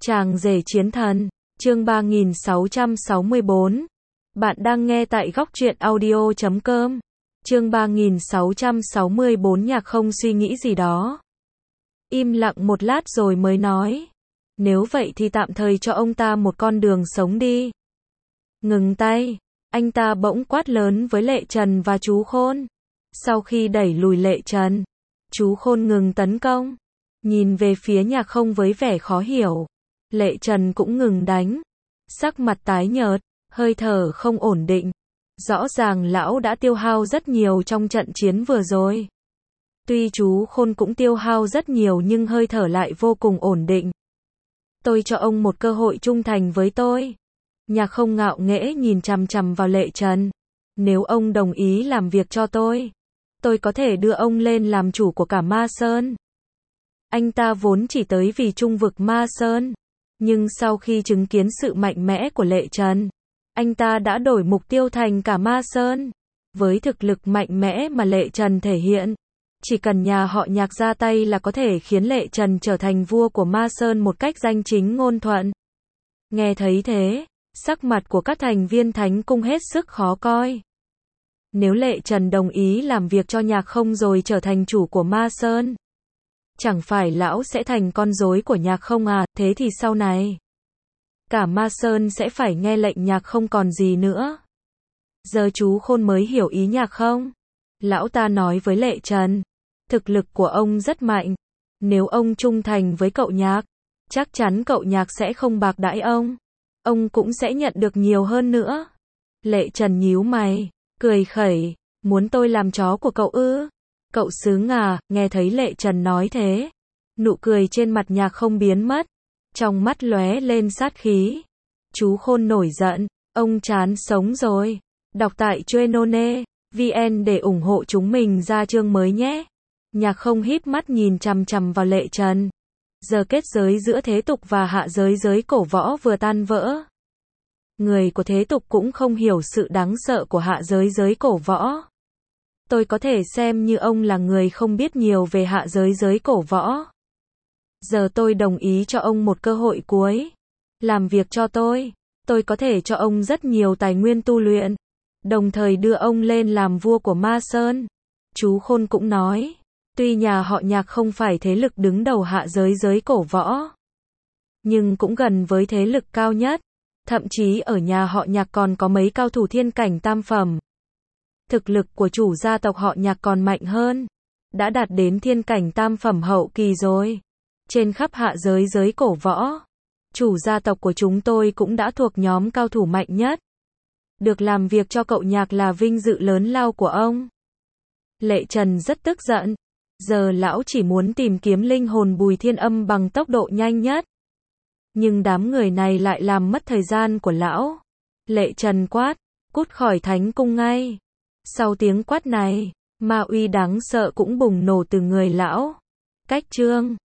Chàng rể chiến thần, chương 3664. Bạn đang nghe tại góc truyện audio.com. Chương 3664. Nhạc không suy nghĩ gì đó. Im lặng một lát rồi mới nói. Nếu vậy thì tạm thời cho ông ta một con đường sống đi. Ngừng tay, anh ta bỗng quát lớn với Lệ Trần và chú Khôn. Sau khi đẩy lùi Lệ Trần, chú Khôn ngừng tấn công, nhìn về phía Nhạc không với vẻ khó hiểu. Lệ Trần cũng ngừng đánh, sắc mặt tái nhợt, hơi thở không ổn định. Rõ ràng lão đã tiêu hao rất nhiều trong trận chiến vừa rồi. Tuy chú Khôn cũng tiêu hao rất nhiều nhưng hơi thở lại vô cùng ổn định. Tôi cho ông một cơ hội trung thành với tôi. Nhạc không ngạo nghễ nhìn chằm chằm vào Lệ Trần. Nếu ông đồng ý làm việc cho tôi có thể đưa ông lên làm chủ của cả Ma Sơn. Anh ta vốn chỉ tới vì trung vực Ma Sơn, nhưng sau khi chứng kiến sự mạnh mẽ của Lệ Trần, anh ta đã đổi mục tiêu thành cả Ma Sơn. Với thực lực mạnh mẽ mà Lệ Trần thể hiện, chỉ cần nhà họ Nhạc ra tay là có thể khiến Lệ Trần trở thành vua của Ma Sơn một cách danh chính ngôn thuận. Nghe thấy thế, sắc mặt của các thành viên Thánh Cung hết sức khó coi. Nếu Lệ Trần đồng ý làm việc cho Nhạc không rồi trở thành chủ của Ma Sơn, chẳng phải lão sẽ thành con rối của Nhạc không à? Thế thì sau này cả Ma Sơn sẽ phải nghe lệnh Nhạc không còn gì nữa. Giờ chú Khôn mới hiểu ý Nhạc không. Lão ta nói với Lệ Trần, thực lực của ông rất mạnh. Nếu ông trung thành với cậu Nhạc, chắc chắn cậu Nhạc sẽ không bạc đãi ông. Ông cũng sẽ nhận được nhiều hơn nữa. Lệ Trần nhíu mày, cười khẩy, muốn tôi làm chó của cậu ư? Cậu sướng à? Nghe thấy Lệ Trần nói thế, nụ cười trên mặt Nhạc không biến mất, trong mắt lóe lên sát khí. Chú Khôn nổi giận, ông chán sống rồi. Đọc tại Chuenone.vn để ủng hộ chúng mình ra chương mới nhé. Nhạc không híp mắt nhìn chằm chằm vào Lệ Trần. Giờ kết giới giữa thế tục và hạ giới giới cổ võ vừa tan vỡ. Người của thế tục cũng không hiểu sự đáng sợ của hạ giới giới cổ võ. Tôi có thể xem như ông là người không biết nhiều về hạ giới giới cổ võ. Giờ tôi đồng ý cho ông một cơ hội cuối. Làm việc cho tôi có thể cho ông rất nhiều tài nguyên tu luyện, đồng thời đưa ông lên làm vua của Ma Sơn. Chú Khôn cũng nói, tuy nhà họ Nhạc không phải thế lực đứng đầu hạ giới giới cổ võ, nhưng cũng gần với thế lực cao nhất. Thậm chí ở nhà họ Nhạc còn có mấy cao thủ thiên cảnh tam phẩm. Thực lực của chủ gia tộc họ Nhạc còn mạnh hơn, đã đạt đến thiên cảnh tam phẩm hậu kỳ rồi. Trên khắp hạ giới giới cổ võ, chủ gia tộc của chúng tôi cũng đã thuộc nhóm cao thủ mạnh nhất. Được làm việc cho cậu Nhạc là vinh dự lớn lao của ông. Lệ Trần rất tức giận. Giờ lão chỉ muốn tìm kiếm linh hồn Bùi Thiên Âm bằng tốc độ nhanh nhất. Nhưng đám người này lại làm mất thời gian của lão. Lệ Trần quát, cút khỏi Thánh Cung ngay. Sau tiếng quát này, ma uy đáng sợ cũng bùng nổ từ người lão. Cách chương